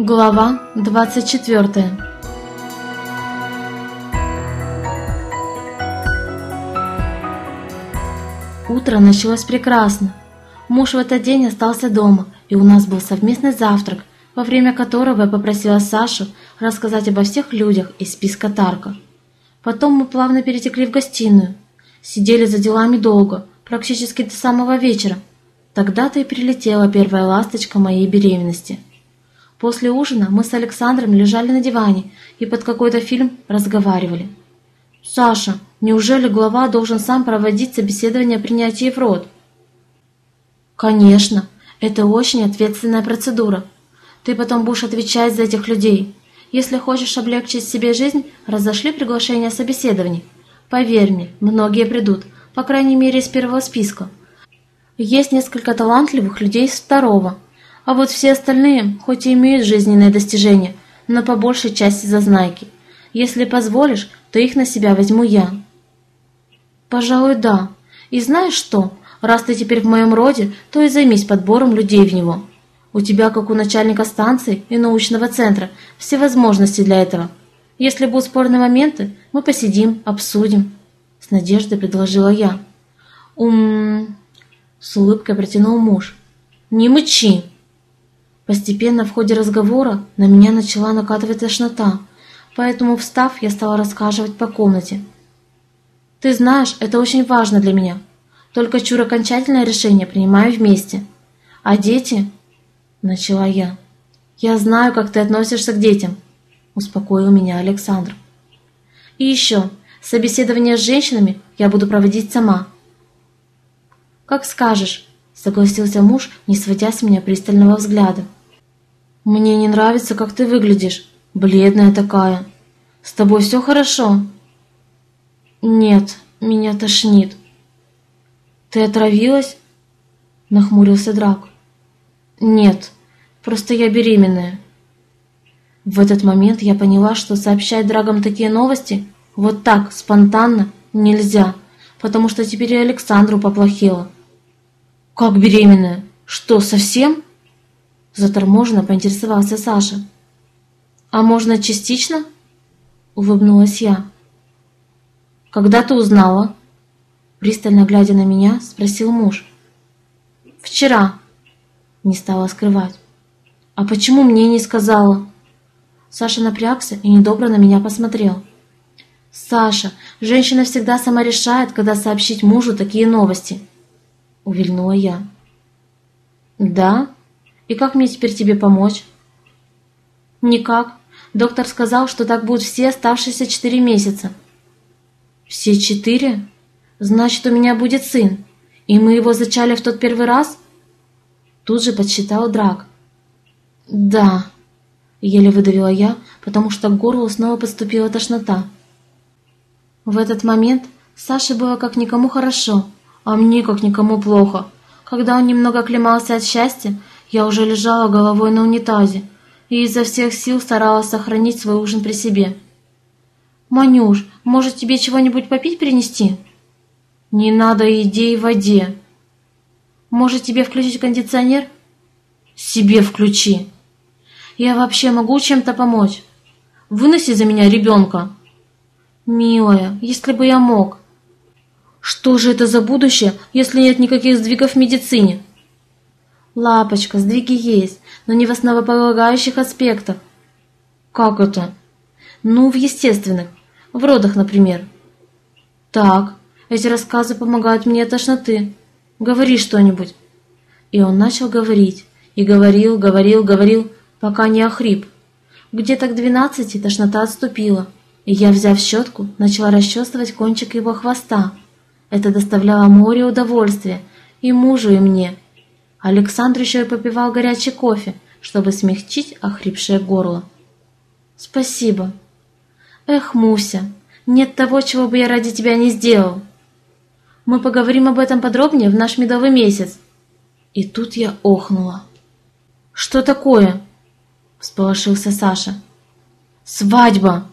Глава 24. Утро началось прекрасно. Муж в этот день остался дома, и у нас был совместный завтрак, во время которого я попросила Сашу рассказать обо всех людях из списка Тарка. Потом мы плавно перетекли в гостиную. Сидели за делами долго, практически до самого вечера. Тогда-то и прилетела первая ласточка моей беременности. После ужина мы с Александром лежали на диване и под какой-то фильм разговаривали. «Саша, неужели глава должен сам проводить собеседование о принятии в род?» «Конечно, это очень ответственная процедура. Ты потом будешь отвечать за этих людей. Если хочешь облегчить себе жизнь, разошли приглашение собеседований. Поверь мне, многие придут, по крайней мере из первого списка. Есть несколько талантливых людей из второго. А вот все остальные, хоть и имеют жизненные достижения, но по большей части зазнайки. Если позволишь, то их на себя возьму я». «Пожалуй, да. И знаешь что? Раз ты теперь в моем роде, то и займись подбором людей в него. У тебя, как у начальника станции и научного центра, все возможности для этого. Если будут спорные моменты, мы посидим, обсудим», — с надеждой предложила я. С улыбкой протянул муж. «Не мычи!» Постепенно в ходе разговора на меня начала накатывать тошнота, поэтому, встав, я стала рассказывать по комнате. «Ты знаешь, это очень важно для меня. Только чур окончательное решение принимаю вместе. А дети...» — начала я. «Я знаю, как ты относишься к детям», — успокоил меня Александр. «И еще, собеседование с женщинами я буду проводить сама». «Как скажешь», — согласился муж, не сводя с меня пристального взгляда. «Мне не нравится, как ты выглядишь, бледная такая. С тобой все хорошо?» «Нет, меня тошнит». «Ты отравилась?» — нахмурился Драк. «Нет, просто я беременная». В этот момент я поняла, что сообщать Драгам такие новости вот так, спонтанно, нельзя, потому что теперь и Александру поплохело. «Как беременная? Что, совсем?» Заторможенно поинтересовался Саша. «А можно частично?» — улыбнулась я. «Когда ты узнала?» Пристально глядя на меня, спросил муж. «Вчера», — не стала скрывать. «А почему мне не сказала?» Саша напрягся и недобро на меня посмотрел. «Саша, женщина всегда сама решает, когда сообщить мужу такие новости», — увильнула я. «Да? И как мне теперь тебе помочь?» «Никак. Доктор сказал, что так будут все оставшиеся 4 месяца». «Все 4? Значит, у меня будет сын. И мы его зачали в тот первый раз?» Тут же подсчитал Драк. «Да», — еле выдавила я, потому что к горлу снова подступила тошнота. В этот момент Саше было как никому хорошо, а мне как никому плохо. Когда он немного оклемался от счастья, я уже лежала головой на унитазе и изо всех сил старалась сохранить свой ужин при себе. «Манюш, может, тебе чего-нибудь попить принести?» «Не надо еде и воде». «Может, тебе включить кондиционер?» «Себе включи». «Я вообще могу чем-то помочь?» «Выноси за меня ребенка». «Милая, если бы я мог». «Что же это за будущее, если нет никаких сдвигов в медицине?» «Лапочка, сдвиги есть, но не в основополагающих аспектах». «Как это?» «Ну, в естественных, в родах, например». «Так, эти рассказы помогают мне от тошноты. Говори что-нибудь». И он начал говорить, и говорил, пока не охрип. Где-то к 12 тошнота отступила, и я, взяв щетку, начала расчесывать кончик его хвоста. Это доставляло море удовольствия и мужу, и мне. Александр еще и попивал горячий кофе, чтобы смягчить охрипшее горло. «Спасибо. Эх, Муся, нет того, чего бы я ради тебя не сделал. Мы поговорим об этом подробнее в наш медовый месяц». И тут я охнула. «Что такое?» — всполошился Саша. «Свадьба!»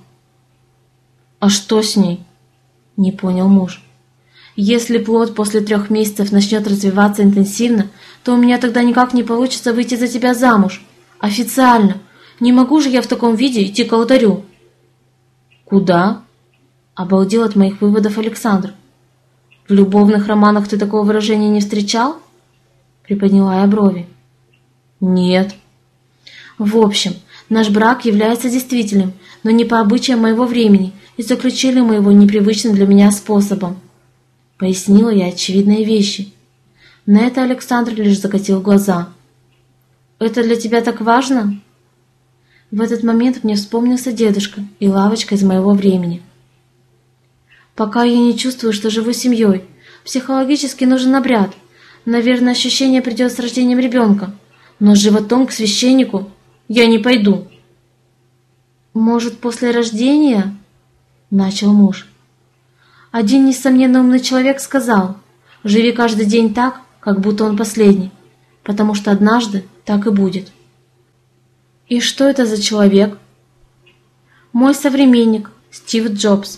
«А что с ней?» — не понял муж. «Если плод после 3 месяцев начнет развиваться интенсивно, то у меня тогда никак не получится выйти за тебя замуж. Официально. Не могу же я в таком виде идти к алтарю. Куда? Обалдел от моих выводов Александр. В любовных романах ты такого выражения не встречал? Приподняла я брови. Нет. В общем, наш брак является действительным, но не по обычаям моего времени, и заключили мы его непривычным для меня способом. Пояснила я очевидные вещи. На это Александр лишь закатил глаза. «Это для тебя так важно?» В этот момент мне вспомнился дедушка и лавочка из моего времени. «Пока я не чувствую, что живу семьей. Психологически нужен обряд. Наверное, ощущение придет с рождением ребенка. Но с животом к священнику я не пойду». «Может, после рождения?» – начал муж. Один, несомненно, умный человек сказал: «Живи каждый день так, как будто он последний, потому что однажды так и будет». «И что это за человек?» «Мой современник, Стив Джобс».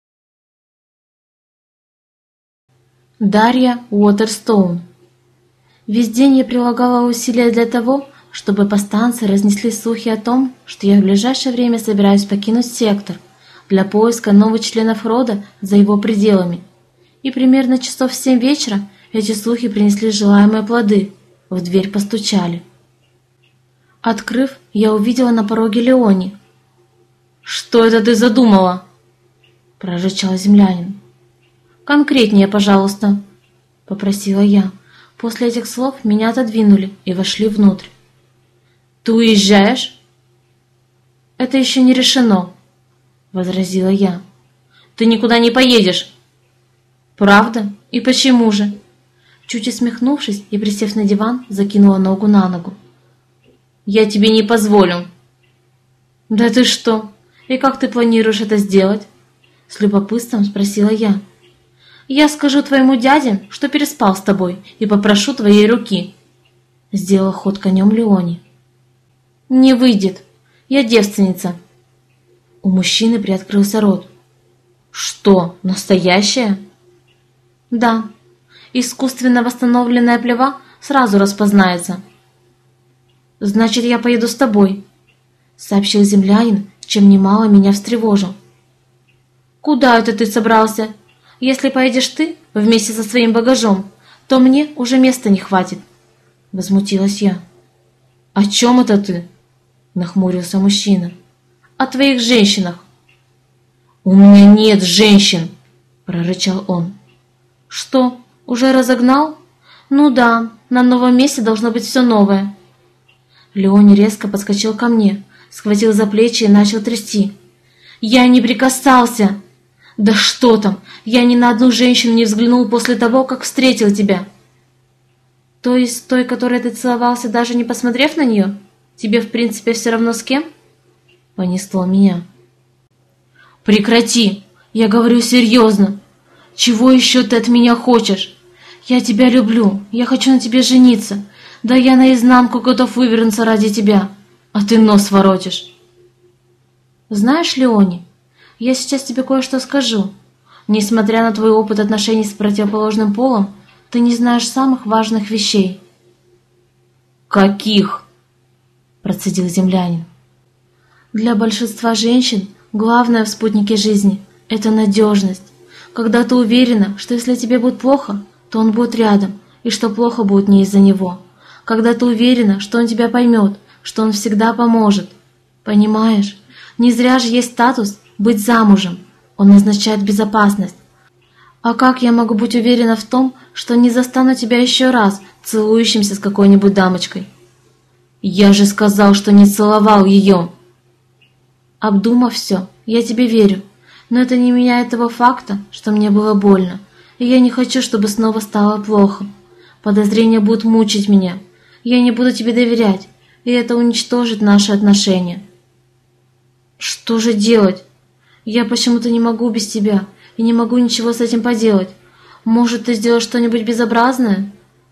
Дарья Уотерстоун. Весь день я прилагала усилия для того, чтобы по станции разнесли слухи о том, что я в ближайшее время собираюсь покинуть сектор для поиска новых членов рода за его пределами. И примерно часов в 7 вечера эти слухи принесли желаемые плоды. В дверь постучали. Открыв, я увидела на пороге Леони. «Что это ты задумала?» – прорычал землянин. «Конкретнее, пожалуйста», – попросила я. После этих слов меня отодвинули и вошли внутрь. «Ты уезжаешь?» «Это еще не решено», – возразила я. «Ты никуда не поедешь». «Правда? И почему же?» Чуть усмехнувшись и присев на диван, закинула ногу на ногу. «Я тебе не позволю». «Да ты что? И как ты планируешь это сделать?» С любопытством спросила я. «Я скажу твоему дяде, что переспал с тобой, и попрошу твоей руки», — сделала ход конем Леони. «Не выйдет. Я девственница». У мужчины приоткрылся рот. «Что, настоящая?» «Да. Искусственно восстановленная плева сразу распознается». «Значит, я поеду с тобой», — сообщил землянин, чем немало меня встревожил. «Куда это ты собрался? Если поедешь ты вместе со своим багажом, то мне уже места не хватит», — возмутилась я. «О чем это ты?» — нахмурился мужчина. «О твоих женщинах». «У меня нет женщин», — прорычал он. «Что, уже разогнал? Ну да, на новом месте должно быть все новое». Леони резко подскочил ко мне, схватил за плечи и начал трясти. «Я не прикасался!» «Да что там! Я ни на одну женщину не взглянул после того, как встретил тебя!» «То есть той, которой ты целовался, даже не посмотрев на нее? Тебе, в принципе, все равно с кем?» Понесло меня. «Прекрати! Я говорю серьезно! Чего еще ты от меня хочешь? Я тебя люблю, я хочу на тебе жениться. Да я наизнанку готов вывернуться ради тебя, а ты нос воротишь». «Знаешь, Леони, я сейчас тебе кое-что скажу. Несмотря на твой опыт отношений с противоположным полом, ты не знаешь самых важных вещей». «Каких?» – процедил землянин. «Для большинства женщин главное в спутнике жизни – это надежность. Когда ты уверена, что если тебе будет плохо, то он будет рядом, и что плохо будет не из-за него. Когда ты уверена, что он тебя поймет, что он всегда поможет. Понимаешь? Не зря же есть статус «быть замужем». Он означает безопасность. А как я могу быть уверена в том, что не застану тебя еще раз целующимся с какой-нибудь дамочкой?» «Я же сказал, что не целовал ее!» «Обдумав все, я тебе верю, но это не меняет того факта, что мне было больно, и я не хочу, чтобы снова стало плохо. Подозрения будут мучить меня. Я не буду тебе доверять, и это уничтожит наши отношения». «Что же делать? Я почему-то не могу без тебя и не могу ничего с этим поделать. Может, ты сделаешь что-нибудь безобразное?»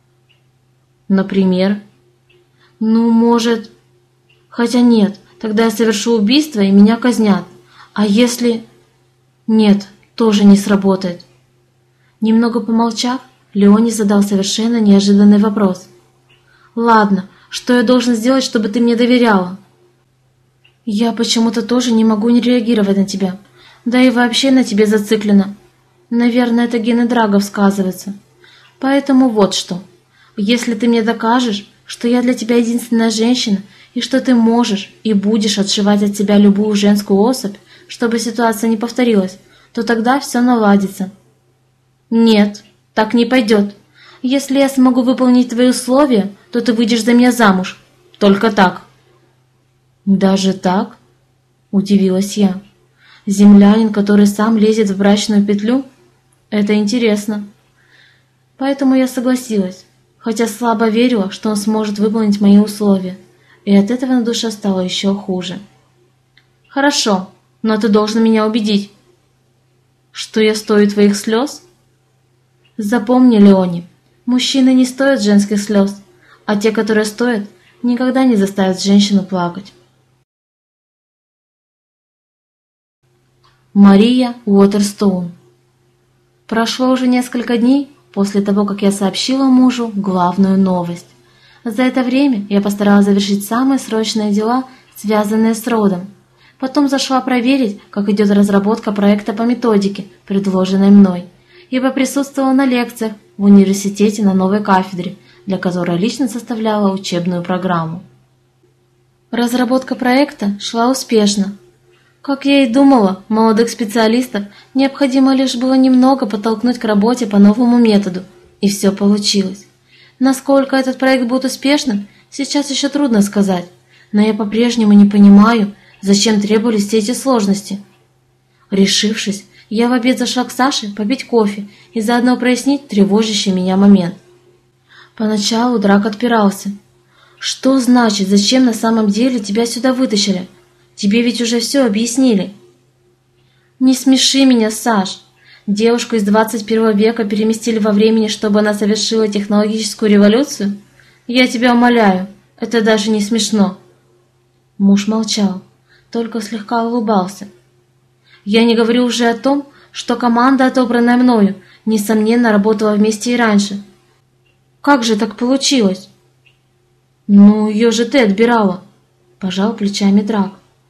«Например?» «Ну, может...» «Хотя нет, тогда я совершу убийство и меня казнят. А если...» «Нет, тоже не сработает». Немного помолчав, Леони задал совершенно неожиданный вопрос. «Ладно, что я должен сделать, чтобы ты мне доверяла?» Я почему-то тоже не могу не реагировать на тебя. Да и вообще на тебе зациклена. Наверное, это гены Драгов сказываются. Поэтому вот что. Если ты мне докажешь, что я для тебя единственная женщина, и что ты можешь и будешь отшивать от себя любую женскую особь, чтобы ситуация не повторилась, то тогда все наладится. Нет, так не пойдет. Если я смогу выполнить твои условия, то ты выйдешь за меня замуж. Только так. Даже так? Удивилась я. Землянин, который сам лезет в брачную петлю? Это интересно. Поэтому я согласилась, хотя слабо верила, что он сможет выполнить мои условия, и от этого на душе стало еще хуже. Хорошо, но ты должен меня убедить. Что я стою твоих слез? Запомни, Леони, мужчины не стоят женских слез, а те, которые стоят, никогда не заставят женщину плакать. Мария Уотерстоун. Прошло уже несколько дней после того, как я сообщила мужу главную новость. За это время я постаралась завершить самые срочные дела, связанные с родом. Потом зашла проверить, как идет разработка проекта по методике, предложенной мной, ибо присутствовала на лекциях в университете на новой кафедре, для которой лично составляла учебную программу. Разработка проекта шла успешно. Как я и думала, молодых специалистов необходимо лишь было немного подтолкнуть к работе по новому методу, и все получилось. Насколько этот проект будет успешным, сейчас еще трудно сказать, но я по-прежнему не понимаю, зачем требовались все эти сложности. Решившись, я в обед зашла к Саше попить кофе и заодно прояснить тревожащий меня момент. Поначалу Драк отпирался. «Что значит, зачем на самом деле тебя сюда вытащили? Тебе ведь уже все объяснили». «Не смеши меня, Саш. Девушку из 21 века переместили во времени, чтобы она совершила технологическую революцию? Я тебя умоляю, это даже не смешно». Муж молчал, только слегка улыбался. «Я не говорю уже о том, что команда, отобранная мною, несомненно, работала вместе и раньше. Как же так получилось?» «Ну, ее же ты отбирала», – пожал плечами Драк.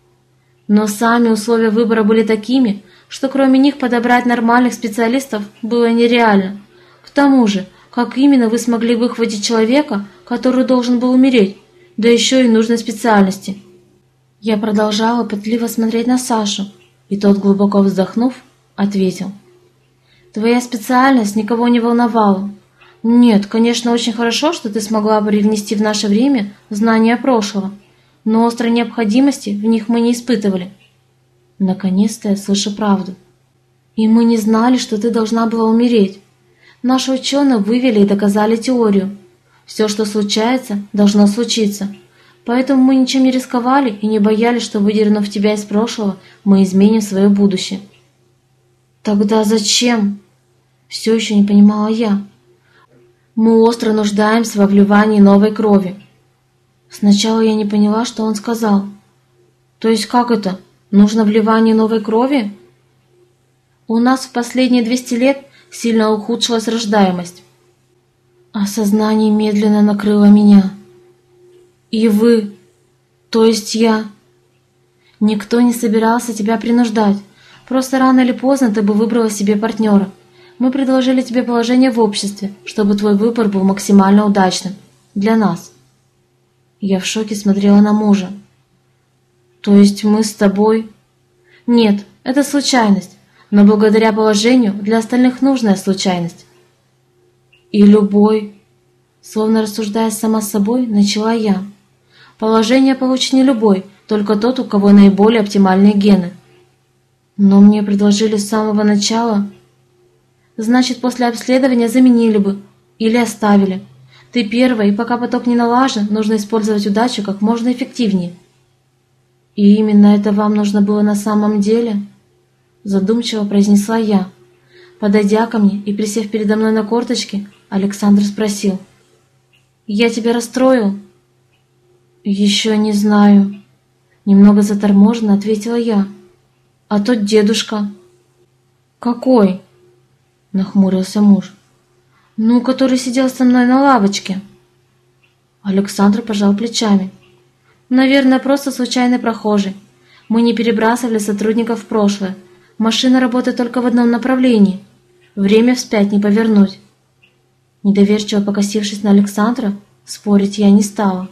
«Но сами условия выбора были такими, что кроме них подобрать нормальных специалистов было нереально. К тому же, как именно вы смогли выхватить человека, который должен был умереть, да еще и нужной специальности?» Я продолжала пытливо смотреть на Сашу, и тот, глубоко вздохнув, ответил. «Твоя специальность никого не волновала. Нет, конечно, очень хорошо, что ты смогла привнести в наше время знания прошлого, но острой необходимости в них мы не испытывали». Наконец-то я слышу правду. «И мы не знали, что ты должна была умереть. Наши ученые вывели и доказали теорию. Все, что случается, должно случиться. Поэтому мы ничем не рисковали и не боялись, что, выдернув тебя из прошлого, мы изменим свое будущее». «Тогда зачем?» Все еще не понимала я. «Мы остро нуждаемся во вливании новой крови». Сначала я не поняла, что он сказал. «То есть как это? Нужно вливание новой крови?» «У нас в последние 200 лет сильно ухудшилась рождаемость». Осознание медленно накрыло меня. «И вы, то есть я...» «Никто не собирался тебя принуждать. Просто рано или поздно ты бы выбрала себе партнера. Мы предложили тебе положение в обществе, чтобы твой выбор был максимально удачным. Для нас». Я в шоке смотрела на мужа. «То есть мы с тобой...» «Нет, это случайность, но благодаря положению для остальных нужная случайность». «И любой...» Словно рассуждая сама с собой, начала я. «Положение получит не любой, только тот, у кого наиболее оптимальные гены». «Но мне предложили с самого начала...» «Значит, после обследования заменили бы или оставили. Ты первая, и пока поток не налажен, нужно использовать удачу как можно эффективнее». «И именно это вам нужно было на самом деле?» Задумчиво произнесла я. Подойдя ко мне и присев передо мной на корточки, Александр спросил. «Я тебя расстроил?» «Еще не знаю», — немного заторможенно ответила я. «А тот дедушка?» «Какой?» — нахмурился муж. «Ну, который сидел со мной на лавочке». Александр пожал плечами. «Наверное, просто случайный прохожий. Мы не перебрасывали сотрудников в прошлое. Машина работает только в одном направлении. Время вспять не повернуть. Недоверчиво покосившись на Александра, спорить я не стала.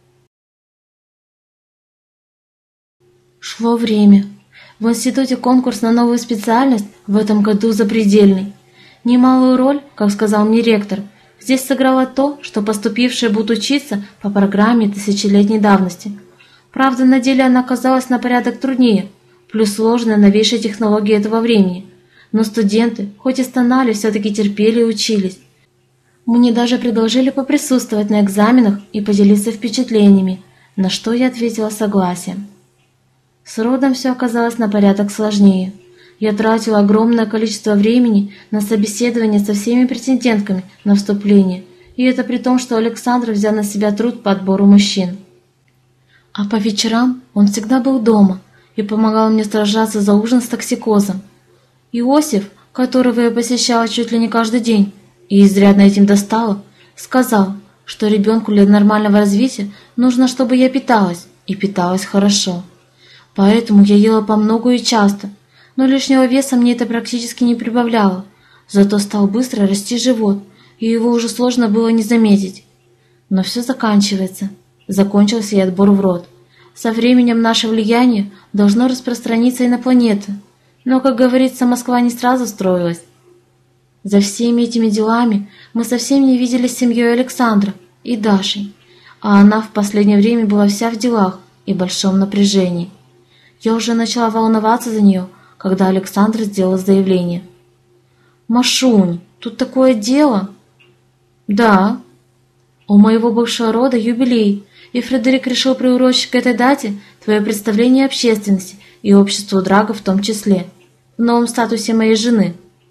Шло время. В институте конкурс на новую специальность в этом году запредельный. Немалую роль, как сказал мне ректор, здесь сыграло то, что поступившие будут учиться по программе тысячелетней давности. Правда, на деле она оказалась на порядок труднее, плюс сложные новейшие технологии этого времени. Но студенты, хоть и стонали, все-таки терпели и учились. Мне даже предложили поприсутствовать на экзаменах и поделиться впечатлениями, на что я ответила согласием. С родом все оказалось на порядок сложнее. Я тратила огромное количество времени на собеседование со всеми претендентками на вступление, и это при том, что Александр взял на себя труд по отбору мужчин. А по вечерам он всегда был дома и помогал мне сражаться за ужин с токсикозом. Иосиф, которого я посещала чуть ли не каждый день, и изрядно этим достала, сказал, что ребенку для нормального развития нужно, чтобы я питалась, и питалась хорошо. Поэтому я ела помногу и часто, но лишнего веса мне это практически не прибавляло, зато стал быстро расти живот, и его уже сложно было не заметить. Но все заканчивается. Закончился и отбор в род. Со временем наше влияние должно распространиться и на планеты. Но, как говорится, Москва не сразу строилась. За всеми этими делами мы совсем не виделись с семьей Александра и Дашей, а она в последнее время была вся в делах и большом напряжении. Я уже начала волноваться за нее, когда Александр сделал заявление. «Машунь, тут такое дело?» «Да. У моего бывшего рода юбилей, и Фредерик решил приурочить к этой дате твое представление общественности и обществу Драго в том числе, в новом статусе моей жены».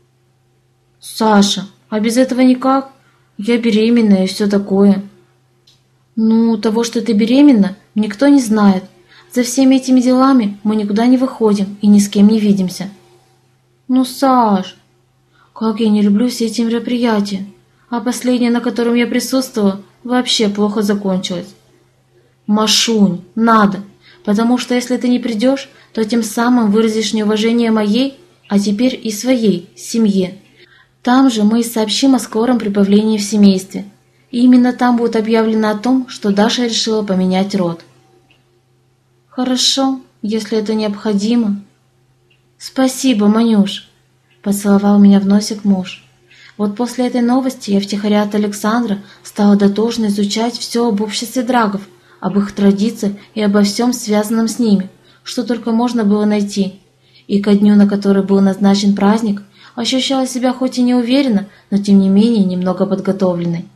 «Саша, а без этого никак? Я беременна и все такое». «Ну, того, что ты беременна, никто не знает. За всеми этими делами мы никуда не выходим и ни с кем не видимся». «Ну, Саш, как я не люблю все эти мероприятия, а последнее, на котором я присутствовала, вообще плохо закончилось». «Машунь, надо, потому что если ты не придешь, то тем самым выразишь неуважение моей, а теперь и своей семье. Там же мы и сообщим о скором прибавлении в семействе, и именно там будет объявлено о том, что Даша решила поменять род». «Хорошо, если это необходимо». «Спасибо, Манюш», — поцеловал меня в носик муж. Вот после этой новости я втихаря от Александра стала дотошно изучать все об обществе драгов, об их традициях и обо всем связанном с ними, что только можно было найти. И ко дню, на который был назначен праздник, ощущала себя хоть и неуверенно, но тем не менее немного подготовленной.